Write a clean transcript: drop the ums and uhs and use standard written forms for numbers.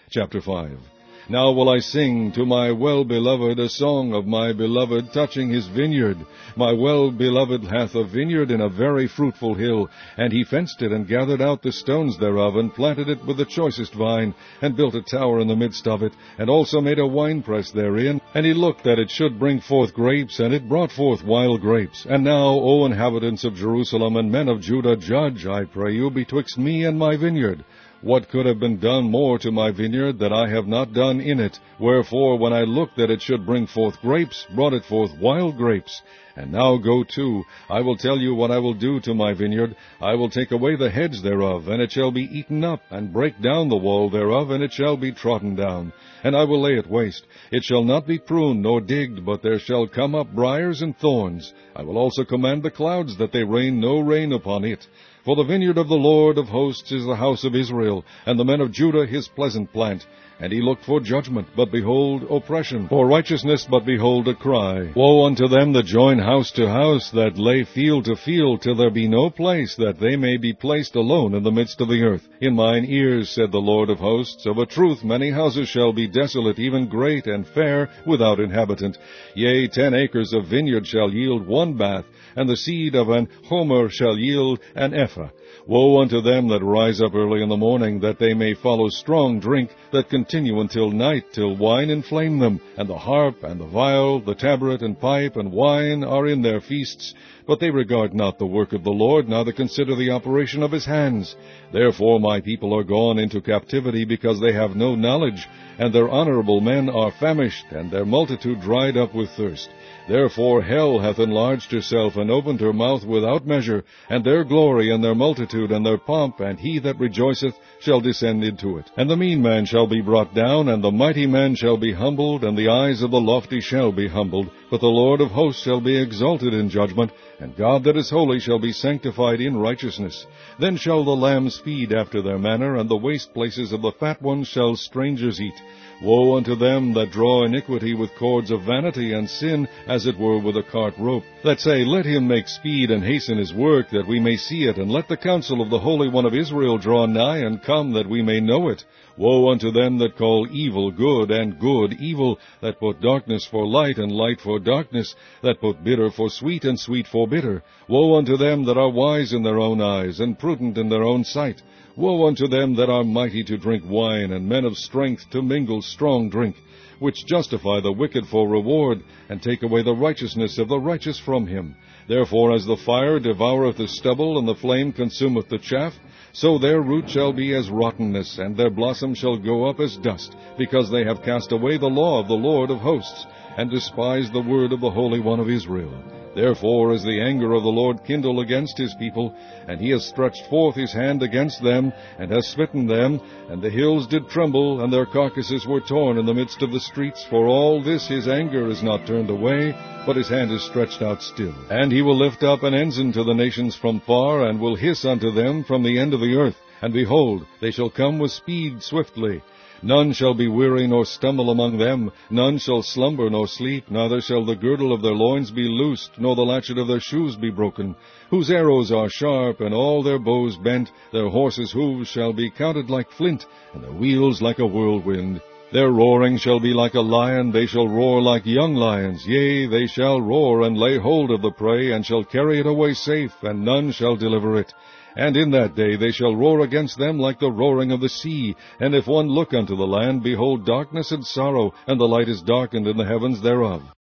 Chapter 5. Now will I sing to my well-beloved a song of my beloved touching his vineyard. My well-beloved hath a vineyard in a very fruitful hill, and he fenced it, and gathered out the stones thereof, and planted it with the choicest vine, and built a tower in the midst of it, and also made a winepress therein. And he looked that it should bring forth grapes, and it brought forth wild grapes. And now, O inhabitants of Jerusalem, and men of Judah, judge, I pray you, betwixt me and my vineyard. What could have been done more to my vineyard that I have not done in it? Wherefore, when I looked that it should bring forth grapes, brought it forth wild grapes. And now go to, I will tell you what I will do to my vineyard. I will take away the hedge thereof, and it shall be eaten up, and break down the wall thereof, and it shall be trodden down. And I will lay it waste. It shall not be pruned nor digged, but there shall come up briers and thorns. I will also command the clouds that they rain no rain upon it. For the vineyard of the Lord of hosts is the house of Israel, and the men of Judah his pleasant plant. And he looked for judgment, but behold, oppression; for righteousness, but behold, a cry. Woe unto them that join house to house, that lay field to field, till there be no place, that they may be placed alone in the midst of the earth. In mine ears, said the Lord of hosts, of a truth many houses shall be desolate, even great and fair, without inhabitant. Yea, 10 acres of vineyard shall yield 1 bath, and the seed of an homer shall yield an ephah. Woe unto them that rise up early in the morning, that they may follow strong drink, that continue until night, till wine inflame them. And the harp, and the viol, the tabret, and pipe, and wine are in their feasts. But they regard not the work of the Lord, neither consider the operation of his hands. Therefore my people are gone into captivity, because they have no knowledge, and their honorable men are famished, and their multitude dried up with thirst. Therefore hell hath enlarged herself, and opened her mouth without measure, and their glory, and their multitude, and their pomp, and he that rejoiceth shall descend into it. And the mean man shall be brought down, and the mighty man shall be humbled, and the eyes of the lofty shall be humbled. But the Lord of hosts shall be exalted in judgment, and God that is holy shall be sanctified in righteousness. Then shall the lambs feed after their manner, and the waste places of the fat ones shall strangers eat. Woe unto them that draw iniquity with cords of vanity, and sin as it were with a cart rope, that say, Let him make speed and hasten his work, that we may see it, and let the counsel of the Holy One of Israel draw nigh, and come, that we may know it. Woe unto them that call evil good, and good evil, that put darkness for light, and light for darkness, that put bitter for sweet, and sweet for bitter. Woe unto them that are wise in their own eyes, and prudent in their own sight. Woe unto them that are mighty to drink wine, and men of strength to mingle strong drink, which justify the wicked for reward, and take away the righteousness of the righteous from him. Therefore as the fire devoureth the stubble, and the flame consumeth the chaff, so their root shall be as rottenness, and their blossom shall go up as dust, because they have cast away the law of the Lord of hosts, and despised the word of the Holy One of Israel. Therefore is the anger of the Lord kindled against his people, and he has stretched forth his hand against them, and has smitten them, and the hills did tremble, and their carcasses were torn in the midst of the streets. For all this his anger is not turned away, but his hand is stretched out still. And he will lift up an ensign to the nations from far, and will hiss unto them from the end of the earth. And behold, they shall come with speed swiftly. None shall be weary nor stumble among them. None shall slumber nor sleep, neither shall the girdle of their loins be loosed, nor the latchet of their shoes be broken. Whose arrows are sharp, and all their bows bent. Their horses' hoofs shall be counted like flint, and their wheels like a whirlwind. Their roaring shall be like a lion, they shall roar like young lions. Yea, they shall roar, and lay hold of the prey, and shall carry it away safe, and none shall deliver it. And in that day they shall roar against them like the roaring of the sea. And if one look unto the land, behold darkness and sorrow, and the light is darkened in the heavens thereof.